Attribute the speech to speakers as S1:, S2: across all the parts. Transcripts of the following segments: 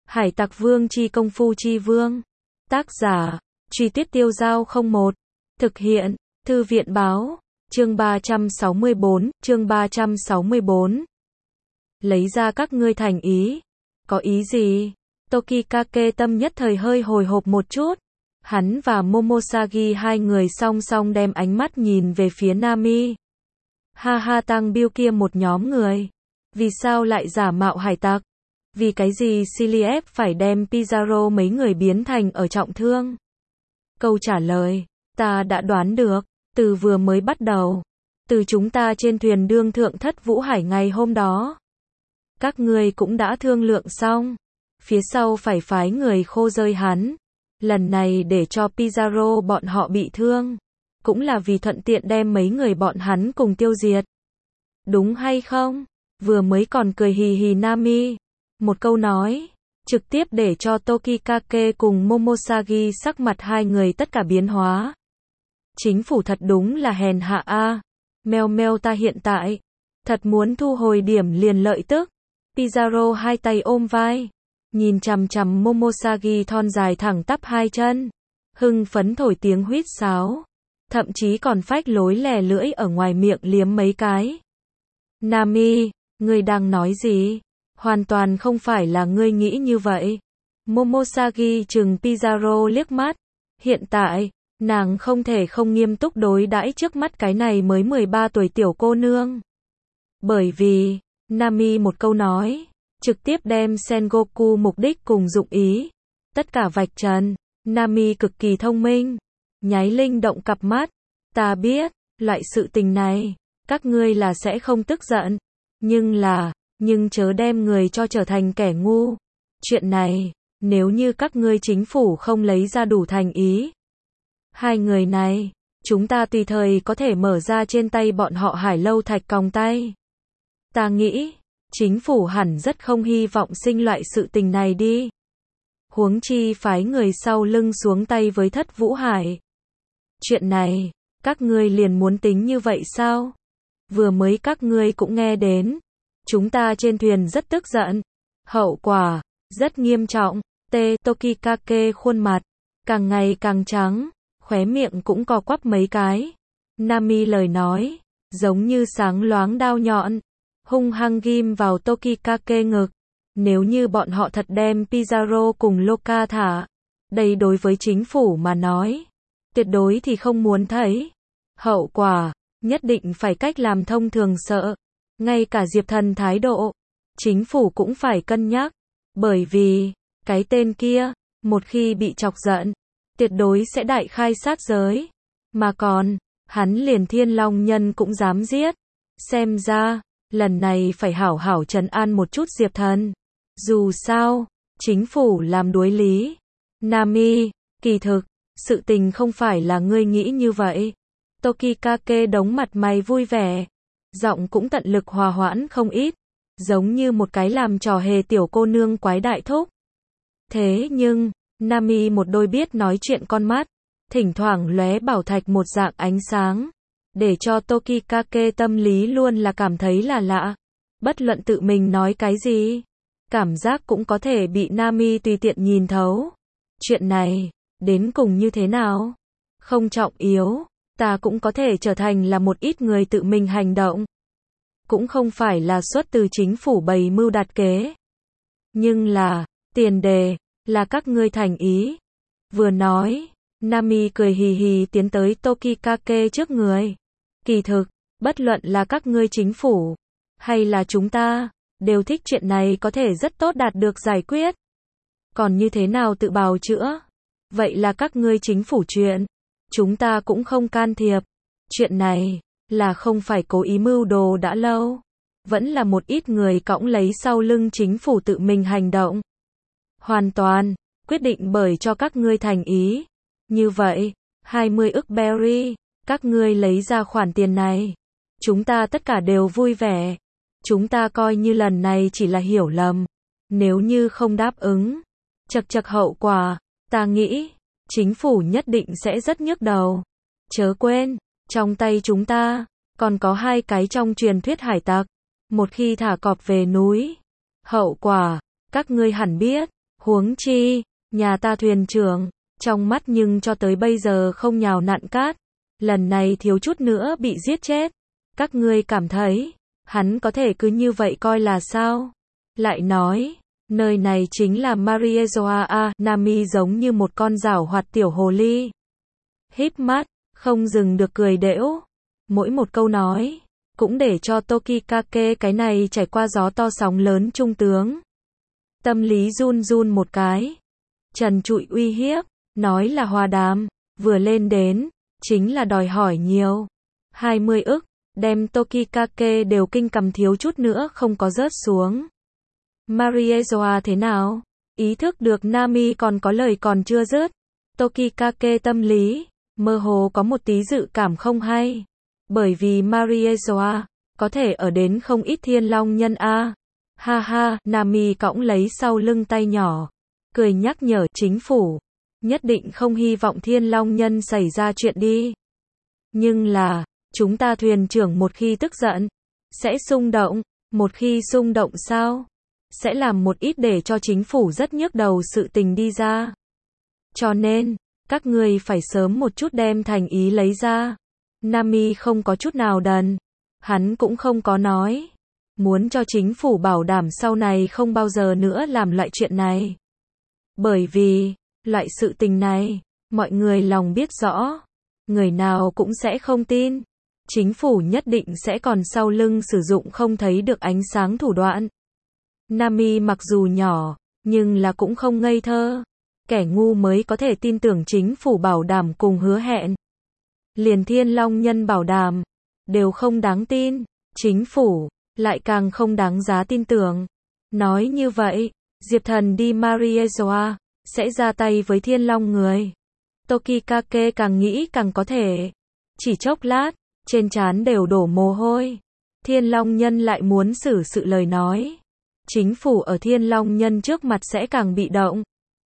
S1: Hải Tặc Vương chi công phu chi vương. Tác giả, Truy Tuyết Tiêu Dao 01. Thực hiện, Thư viện báo, chương 364. Lấy ra các ngươi thành ý. Có ý gì? Tokikake tâm nhất thời hơi hồi hộp một chút. Hắn và Momosagi hai người song song đem ánh mắt nhìn về phía Nami. Ha ha, Tăng Bill kia một nhóm người. Vì sao lại giả mạo hải tặc? Vì cái gì Ciliev phải đem Pizarro mấy người biến thành ở trọng thương? Câu trả lời, ta đã đoán được, từ vừa mới bắt đầu. Từ chúng ta trên thuyền đương thượng thất Vũ Hải ngày hôm đó. Các ngươi cũng đã thương lượng xong. Phía sau phải phái người khô rơi hắn. Lần này để cho Pizarro bọn họ bị thương. Cũng là vì thuận tiện đem mấy người bọn hắn cùng tiêu diệt. Đúng hay không? Vừa mới còn cười hì hì Nami. Một câu nói, trực tiếp để cho Tokikake cùng Momosagi sắc mặt hai người tất cả biến hóa. Chính phủ thật đúng là hèn hạ a. Meo meo, ta hiện tại thật muốn thu hồi điểm liền lợi tức. Pizarro hai tay ôm vai, nhìn chằm chằm Momosagi thon dài thẳng tắp hai chân, hưng phấn thổi tiếng huýt sáo, thậm chí còn phách lối lè lưỡi ở ngoài miệng liếm mấy cái. Nami, ngươi đang nói gì? Hoàn toàn không phải là ngươi nghĩ như vậy. Momosagi trừng Pizarro liếc mắt. Hiện tại, nàng không thể không nghiêm túc đối đãi trước mắt cái này mới 13 tuổi tiểu cô nương. Bởi vì, Nami một câu nói, trực tiếp đem Sengoku mục đích cùng dụng ý. Tất cả vạch trần. Nami cực kỳ thông minh. Nháy linh động cặp mắt. Ta biết, loại sự tình này, các ngươi là sẽ không tức giận. Nhưng chớ đem người cho trở thành kẻ ngu. Chuyện này, nếu như các ngươi chính phủ không lấy ra đủ thành ý. Hai người này, chúng ta tùy thời có thể mở ra trên tay bọn họ Hải Lâu Thạch còng tay. Ta nghĩ, chính phủ hẳn rất không hy vọng sinh loại sự tình này đi. Huống chi phái người sau lưng xuống tay với thất Vũ Hải. Chuyện này, các ngươi liền muốn tính như vậy sao? Vừa mới các ngươi cũng nghe đến. Chúng ta trên thuyền rất tức giận. Hậu quả, rất nghiêm trọng. Tokikake khuôn mặt, càng ngày càng trắng, khóe miệng cũng co quắp mấy cái. Nami lời nói, giống như sáng loáng đao nhọn, hung hăng ghim vào Tokikake ngực. Nếu như bọn họ thật đem Pizarro cùng Loka thả, đây đối với chính phủ mà nói, tuyệt đối thì không muốn thấy. Hậu quả, nhất định phải cách làm thông thường sợ. Ngay cả Diệp Thần thái độ, chính phủ cũng phải cân nhắc. Bởi vì, cái tên kia, một khi bị chọc giận, tuyệt đối sẽ đại khai sát giới. Mà còn, hắn liền Thiên Long Nhân cũng dám giết. Xem ra, lần này phải hảo hảo trấn an một chút Diệp Thần. Dù sao, chính phủ làm đối lý. Nami, kỳ thực, sự tình không phải là ngươi nghĩ như vậy. Tokikake đống mặt mày vui vẻ. Giọng cũng tận lực hòa hoãn không ít, giống như một cái làm trò hề tiểu cô nương quái đại thúc. Thế nhưng, Nami một đôi biết nói chuyện con mắt, thỉnh thoảng lóe bảo thạch một dạng ánh sáng, để cho Tokikake tâm lý luôn là cảm thấy là lạ. Bất luận tự mình nói cái gì, cảm giác cũng có thể bị Nami tùy tiện nhìn thấu. Chuyện này, đến cùng như thế nào? Không trọng yếu. Ta cũng có thể trở thành là một ít người tự mình hành động. Cũng không phải là xuất từ chính phủ bày mưu đặt kế. Nhưng là, tiền đề, là các ngươi thành ý. Vừa nói, Nami cười hì hì tiến tới Tokikake trước người. Kỳ thực, bất luận là các ngươi chính phủ, hay là chúng ta, đều thích chuyện này có thể rất tốt đạt được giải quyết. Còn như thế nào tự bào chữa? Vậy là các ngươi chính phủ chuyện. Chúng ta cũng không can thiệp. Chuyện này, là không phải cố ý mưu đồ đã lâu. Vẫn là một ít người cõng lấy sau lưng chính phủ tự mình hành động. Hoàn toàn, quyết định bởi cho các ngươi thành ý. Như vậy, 20 ức berry, các ngươi lấy ra khoản tiền này. Chúng ta tất cả đều vui vẻ. Chúng ta coi như lần này chỉ là hiểu lầm. Nếu như không đáp ứng, chật hậu quả, ta nghĩ chính phủ nhất định sẽ rất nhức đầu. Chớ quên, trong tay chúng ta, còn có hai cái trong truyền thuyết hải tặc. Một khi thả cọp về núi, hậu quả, các ngươi hẳn biết. Huống chi, nhà ta thuyền trưởng, trong mắt nhưng cho tới bây giờ không nhào nặn cát, lần này thiếu chút nữa bị giết chết. Các ngươi cảm thấy, hắn có thể cứ như vậy coi là sao? Lại nói, nơi này chính là Mariejoa a, Nami giống như một con giảo hoạt tiểu hồ ly. Híp mắt, không dừng được cười đễu. Mỗi một câu nói, cũng để cho Tokikake cái này trải qua gió to sóng lớn trung tướng. Tâm lý run run một cái. Trần trụi uy hiếp, nói là hòa đàm, vừa lên đến, chính là đòi hỏi nhiều. 20 ức, đem Tokikake đều kinh cầm thiếu chút nữa không có rớt xuống. Mariejoa thế nào? Ý thức được Nami còn có lời còn chưa dứt. Tokikake tâm lý, mơ hồ có một tí dự cảm không hay. Bởi vì Mariejoa, có thể ở đến không ít thiên long nhân a. Ha ha, Nami cõng lấy sau lưng tay nhỏ. Cười nhắc nhở chính phủ. Nhất định không hy vọng thiên long nhân xảy ra chuyện đi. Nhưng là, chúng ta thuyền trưởng một khi tức giận, sẽ xung động. Một khi xung động sao? Sẽ làm một ít để cho chính phủ rất nhức đầu sự tình đi ra. Cho nên, các ngươi phải sớm một chút đem thành ý lấy ra. Nami không có chút nào đần. Hắn cũng không có nói. Muốn cho chính phủ bảo đảm sau này không bao giờ nữa làm loại chuyện này. Bởi vì, loại sự tình này, mọi người lòng biết rõ. Người nào cũng sẽ không tin. Chính phủ nhất định sẽ còn sau lưng sử dụng không thấy được ánh sáng thủ đoạn. Nami mặc dù nhỏ, nhưng là cũng không ngây thơ. Kẻ ngu mới có thể tin tưởng chính phủ bảo đảm cùng hứa hẹn. Liền thiên long nhân bảo đảm, đều không đáng tin. Chính phủ, lại càng không đáng giá tin tưởng. Nói như vậy, Diệp Thần đi Mariejoa, sẽ ra tay với thiên long người. Tokikake càng nghĩ càng có thể. Chỉ chốc lát, trên trán đều đổ mồ hôi. Thiên long nhân lại muốn xử sự lời nói. Chính phủ ở thiên long nhân trước mặt sẽ càng bị động.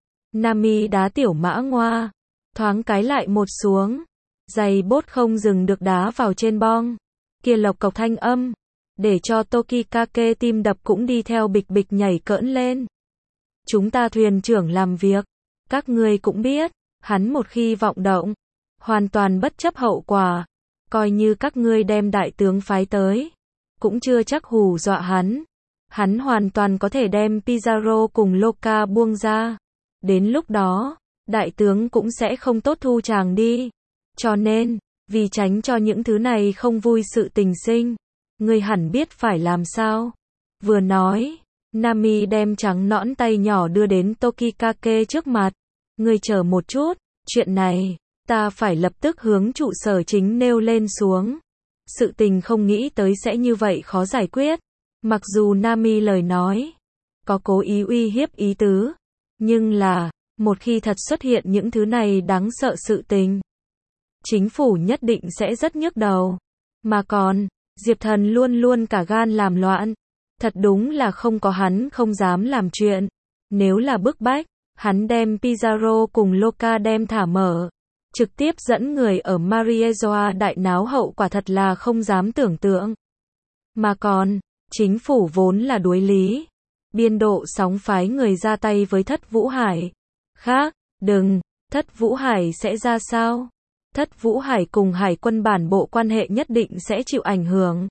S1: Nami đá tiểu mã ngoa, thoáng cái lại một xuống. Giày bốt không dừng được đá vào trên bong. Kia lộc cộc thanh âm, để cho Tokikake tim đập cũng đi theo bịch bịch nhảy cỡn lên. Chúng ta thuyền trưởng làm việc, các ngươi cũng biết, hắn một khi vọng động, hoàn toàn bất chấp hậu quả. Coi như các ngươi đem đại tướng phái tới, cũng chưa chắc hù dọa hắn. Hắn hoàn toàn có thể đem Pizarro cùng Loca buông ra. Đến lúc đó, đại tướng cũng sẽ không tốt thu chàng đi. Cho nên, vì tránh cho những thứ này không vui sự tình sinh, ngươi hẳn biết phải làm sao. Vừa nói, Nami đem trắng nõn tay nhỏ đưa đến Tokikake trước mặt. Ngươi chờ một chút, chuyện này, ta phải lập tức hướng trụ sở chính nêu lên xuống. Sự tình không nghĩ tới sẽ như vậy khó giải quyết. Mặc dù Nami lời nói, có cố ý uy hiếp ý tứ, nhưng là, một khi thật xuất hiện những thứ này đáng sợ sự tình, chính phủ nhất định sẽ rất nhức đầu. Mà còn, Diệp Thần luôn luôn cả gan làm loạn. Thật đúng là không có hắn không dám làm chuyện. Nếu là bức bách, hắn đem Pizarro cùng Loca đem thả mở. Trực tiếp dẫn người ở Mariejoa đại náo hậu quả thật là không dám tưởng tượng. Mà còn, chính phủ vốn là đuối lý. Biên độ sóng phái người ra tay với Thất Vũ Hải. Khác, đừng, Thất Vũ Hải sẽ ra sao? Thất Vũ Hải cùng Hải quân bản bộ quan hệ nhất định sẽ chịu ảnh hưởng.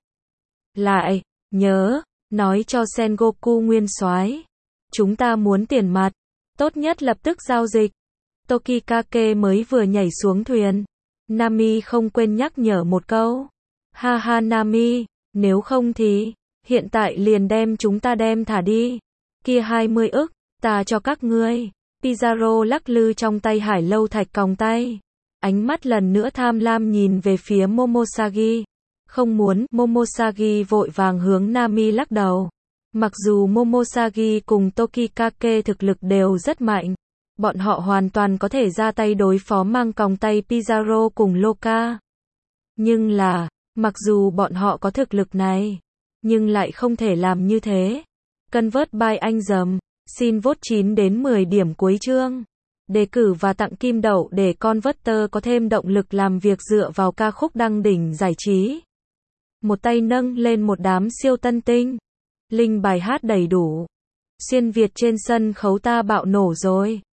S1: Lại, nhớ, nói cho Sengoku nguyên soái, chúng ta muốn tiền mặt, tốt nhất lập tức giao dịch. Tokikake mới vừa nhảy xuống thuyền. Nami không quên nhắc nhở một câu. Ha ha Nami, nếu không thì, hiện tại liền đem chúng ta đem thả đi. Kia 20 ức, ta cho các ngươi. Pizarro lắc lư trong tay hải lâu thạch còng tay. Ánh mắt lần nữa tham lam nhìn về phía Momosagi. Không muốn, Momosagi vội vàng hướng Nami lắc đầu. Mặc dù Momosagi cùng Tokikake thực lực đều rất mạnh, bọn họ hoàn toàn có thể ra tay đối phó mang còng tay Pizarro cùng Loca. Nhưng là, mặc dù bọn họ có thực lực này, nhưng lại không thể làm như thế. Convert by anh dầm, xin vote 9 đến 10 điểm cuối chương. Đề cử và tặng kim đậu để Converter có thêm động lực làm việc dựa vào ca khúc đăng đỉnh giải trí. Một tay nâng lên một đám siêu tân tinh. Link bài hát đầy đủ. Xuyên Việt trên sân khấu ta bạo nổ rồi.